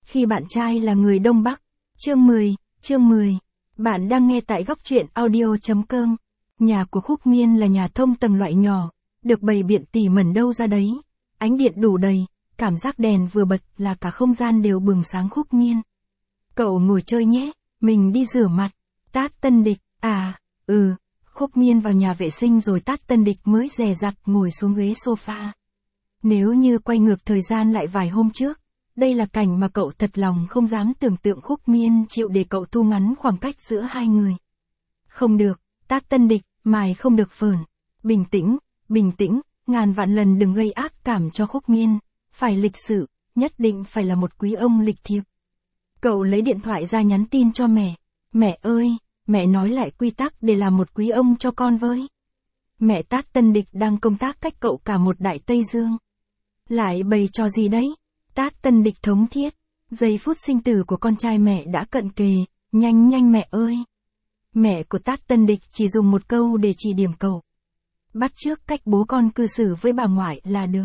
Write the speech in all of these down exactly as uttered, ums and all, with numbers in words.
Khi bạn trai là người Đông Bắc. Chương mười, chương mười. Bạn đang nghe tại góc truyện audio.com. Nhà của Khúc Miên là nhà thông tầng loại nhỏ, được bày biện tỉ mẩn đâu ra đấy. Ánh điện đủ đầy, cảm giác đèn vừa bật là cả không gian đều bừng sáng. Khúc Miên. Cậu ngồi chơi nhé, mình đi rửa mặt. Tát Tân Địch, à, ừ. Khúc Miên vào nhà vệ sinh rồi Tát Tân Địch mới dè dặt ngồi xuống ghế sofa. Nếu như quay ngược thời gian lại vài hôm trước, đây là cảnh mà cậu thật lòng không dám tưởng tượng Khúc Miên chịu để cậu thu ngắn khoảng cách giữa hai người. Không được, Tát Tân Địch, mày không được phởn. Bình tĩnh, bình tĩnh, ngàn vạn lần đừng gây ác cảm cho Khúc Miên. Phải lịch sự, nhất định phải là một quý ông lịch thiệp. Cậu lấy điện thoại ra nhắn tin cho mẹ. Mẹ ơi, mẹ nói lại quy tắc để làm một quý ông cho con với. Mẹ Tát Tân Địch đang công tác cách cậu cả một đại Tây Dương. Lại bày trò gì đấy? Tát Tân Địch thống thiết. Giây phút sinh tử của con trai mẹ đã cận kề, nhanh nhanh mẹ ơi. Mẹ của Tát Tân Địch chỉ dùng một câu để chỉ điểm cậu. Bắt chước cách bố con cư xử với bà ngoại là được.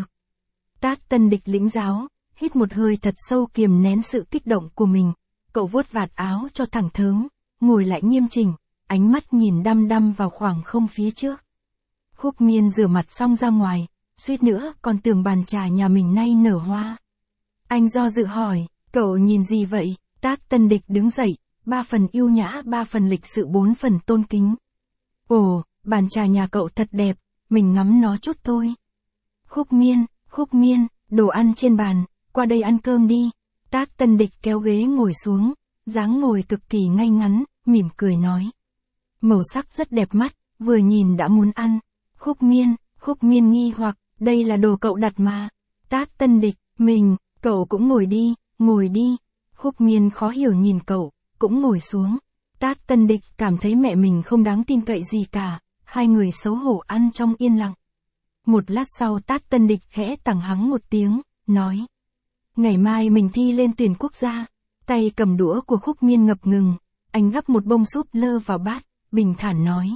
Tát Tân Địch lĩnh giáo, hít một hơi thật sâu kiềm nén sự kích động của mình. Cậu vuốt vạt áo cho thẳng thớm, ngồi lại nghiêm chỉnh, ánh mắt nhìn đăm đăm vào khoảng không phía trước. Khúc Miên rửa mặt xong ra ngoài, suýt nữa còn tưởng bàn trà nhà mình nay nở hoa. Anh do dự hỏi, cậu nhìn gì vậy? Tát Tân Địch đứng dậy, ba phần yêu nhã ba phần lịch sự bốn phần tôn kính. Ồ, bàn trà nhà cậu thật đẹp, mình ngắm nó chút thôi. Khúc Miên, Khúc Miên, đồ ăn trên bàn, qua đây ăn cơm đi. Tát Tân Địch kéo ghế ngồi xuống, dáng ngồi cực kỳ ngay ngắn, mỉm cười nói. Màu sắc rất đẹp mắt, vừa nhìn đã muốn ăn. Khúc Miên, Khúc Miên nghi hoặc, đây là đồ cậu đặt mà. Tát Tân Địch, mình, cậu cũng ngồi đi, ngồi đi. Khúc Miên khó hiểu nhìn cậu, cũng ngồi xuống. Tát Tân Địch cảm thấy mẹ mình không đáng tin cậy gì cả, hai người xấu hổ ăn trong yên lặng. Một lát sau Tát Tân Địch khẽ tằng hắng một tiếng, nói. Ngày mai mình thi lên tuyển quốc gia. Tay cầm đũa của Khúc Miên ngập ngừng, anh gắp một bông súp lơ vào bát, bình thản nói.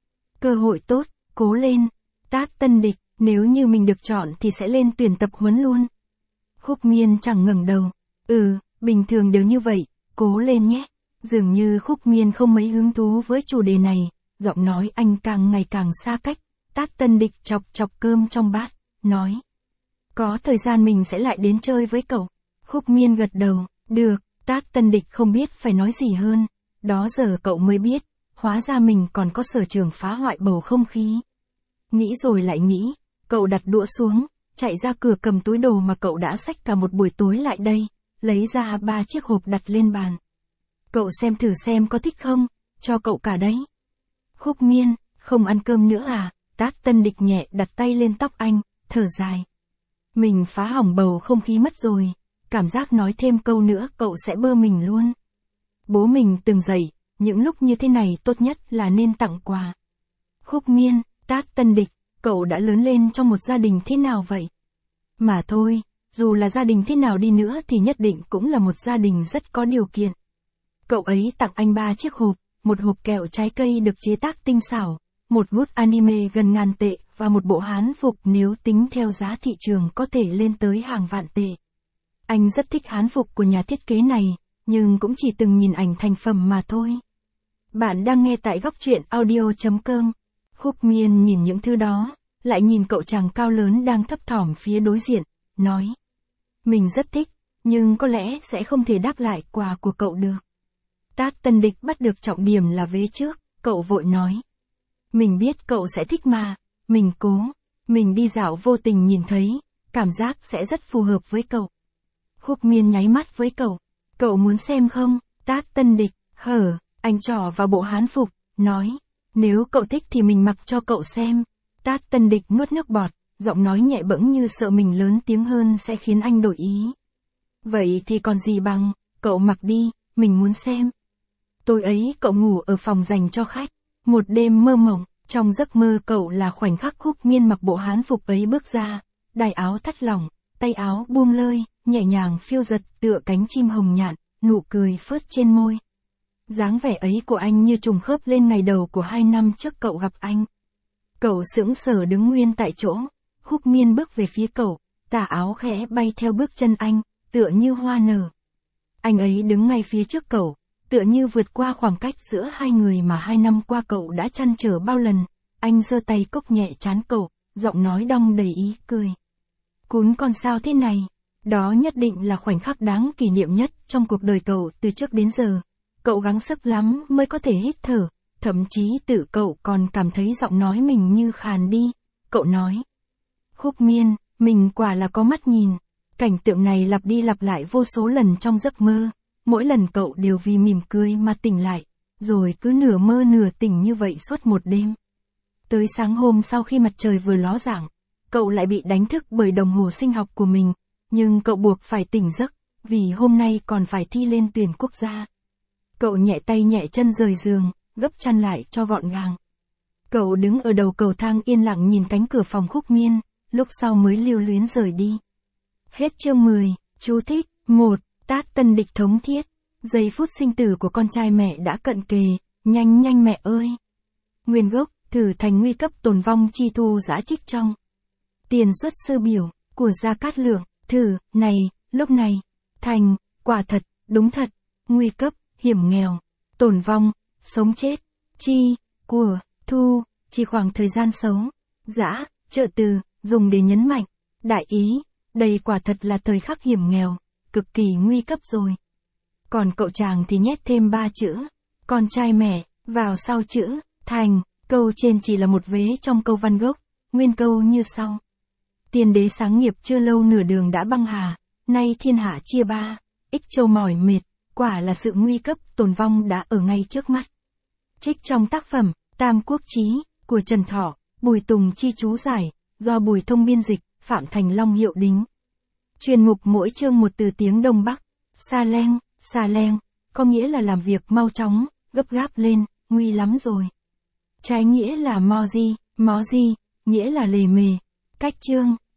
Cơ hội tốt, cố lên. Tát Tân Địch, nếu như mình được chọn thì sẽ lên tuyển tập huấn luôn. Khúc Miên chẳng ngẩng đầu. Ừ, bình thường đều như vậy, cố lên nhé. Dường như Khúc Miên không mấy hứng thú với chủ đề này, giọng nói anh càng ngày càng xa cách. Tát Tân Địch chọc chọc cơm trong bát, nói. Có thời gian mình sẽ lại đến chơi với cậu. Khúc Miên gật đầu, được. Tát Tân Địch không biết phải nói gì hơn. Đó giờ cậu mới biết, hóa ra mình còn có sở trường phá hoại bầu không khí. Nghĩ rồi lại nghĩ, cậu đặt đũa xuống, chạy ra cửa cầm túi đồ mà cậu đã xách cả một buổi tối lại đây, lấy ra ba chiếc hộp đặt lên bàn. Cậu xem thử xem có thích không, cho cậu cả đấy. Khúc Miên, không ăn cơm nữa à? Tát Tân Địch nhẹ đặt tay lên tóc anh, thở dài. Mình phá hỏng bầu không khí mất rồi, cảm giác nói thêm câu nữa cậu sẽ bơ mình luôn. Bố mình từng dạy, những lúc như thế này tốt nhất là nên tặng quà. Khúc Miên, Tát Tân Địch, cậu đã lớn lên trong một gia đình thế nào vậy? Mà thôi, dù là gia đình thế nào đi nữa thì nhất định cũng là một gia đình rất có điều kiện. Cậu ấy tặng anh ba chiếc hộp, một hộp kẹo trái cây được chế tác tinh xảo, một gút anime gần ngàn tệ và một bộ hán phục nếu tính theo giá thị trường có thể lên tới hàng vạn tệ. Anh rất thích hán phục của nhà thiết kế này, nhưng cũng chỉ từng nhìn ảnh thành phẩm mà thôi. Bạn đang nghe tại góc truyện audio.com. Khúc Miên nhìn những thứ đó, lại nhìn cậu chàng cao lớn đang thấp thỏm phía đối diện, nói. Mình rất thích, nhưng có lẽ sẽ không thể đáp lại quà của cậu được. Tát Tân Địch bắt được trọng điểm là vế trước, cậu vội nói. Mình biết cậu sẽ thích mà, mình cố, mình đi dạo vô tình nhìn thấy, cảm giác sẽ rất phù hợp với cậu. Khúc Miên nháy mắt với cậu, cậu muốn xem không? Tát Tân Địch, hở, anh trỏ vào bộ hán phục, nói, nếu cậu thích thì mình mặc cho cậu xem. Tát Tân Địch nuốt nước bọt, giọng nói nhẹ bẫng như sợ mình lớn tiếng hơn sẽ khiến anh đổi ý. Vậy thì còn gì bằng, cậu mặc đi, mình muốn xem. Tối ấy cậu ngủ ở phòng dành cho khách, một đêm mơ mộng, trong giấc mơ cậu là khoảnh khắc Khúc Miên mặc bộ hán phục ấy bước ra, đai áo thắt lỏng, tay áo buông lơi, nhẹ nhàng phiêu giật tựa cánh chim hồng nhạn, nụ cười phớt trên môi. Dáng vẻ ấy của anh như trùng khớp lên ngày đầu của hai năm trước cậu gặp anh. Cậu sững sờ đứng nguyên tại chỗ, Khúc Miên bước về phía cậu, tà áo khẽ bay theo bước chân anh, tựa như hoa nở. Anh ấy đứng ngay phía trước cậu, tựa như vượt qua khoảng cách giữa hai người mà hai năm qua cậu đã trăn trở bao lần. Anh giơ tay cốc nhẹ trán cậu, giọng nói đong đầy ý cười. Cún con sao thế này? Đó nhất định là khoảnh khắc đáng kỷ niệm nhất trong cuộc đời cậu từ trước đến giờ. Cậu gắng sức lắm mới có thể hít thở, thậm chí tự cậu còn cảm thấy giọng nói mình như khàn đi. Cậu nói. Khúc Miên, mình quả là có mắt nhìn. Cảnh tượng này lặp đi lặp lại vô số lần trong giấc mơ. Mỗi lần cậu đều vì mỉm cười mà tỉnh lại, rồi cứ nửa mơ nửa tỉnh như vậy suốt một đêm. Tới sáng hôm sau khi mặt trời vừa ló dạng, cậu lại bị đánh thức bởi đồng hồ sinh học của mình, nhưng cậu buộc phải tỉnh giấc, vì hôm nay còn phải thi lên tuyển quốc gia. Cậu nhẹ tay nhẹ chân rời giường, gấp chăn lại cho gọn gàng. Cậu đứng ở đầu cầu thang yên lặng nhìn cánh cửa phòng Khúc Miên, lúc sau mới lưu luyến rời đi. Hết chương mười, chú thích, một. Tát tân địch thống thiết. Giây phút sinh tử của con trai mẹ đã cận kề, nhanh nhanh mẹ ơi. Nguyên gốc, thử thành nguy cấp tồn vong chi thu giã trích trong. Tiền xuất sơ biểu, của Gia Cát Lượng, thử, này, lúc này, thành, quả thật, đúng thật, nguy cấp, hiểm nghèo, tồn vong, sống chết, chi, của, thu, chỉ khoảng thời gian sống, giã, trợ từ, dùng để nhấn mạnh, đại ý, đây quả thật là thời khắc hiểm nghèo, cực kỳ nguy cấp rồi. Còn cậu chàng thì nhét thêm ba chữ, con trai mẹ, vào sau chữ, thành, câu trên chỉ là một vế trong câu văn gốc, nguyên câu như sau. Tiên đế sáng nghiệp chưa lâu nửa đường đã băng hà, nay thiên hạ chia ba, ích châu mỏi mệt, quả là sự nguy cấp tồn vong đã ở ngay trước mắt. Trích trong tác phẩm, Tam Quốc Chí, của Trần Thọ, Bùi Tùng chi chú giải, do Bùi Thông biên dịch, Phạm Thành Long hiệu đính. Chuyên mục mỗi chương một từ tiếng Đông Bắc, sa leng, sa leng, có nghĩa là làm việc mau chóng, gấp gáp lên, nguy lắm rồi. Trái nghĩa là mo di, mó di, nghĩa là lề mề. Cách chương.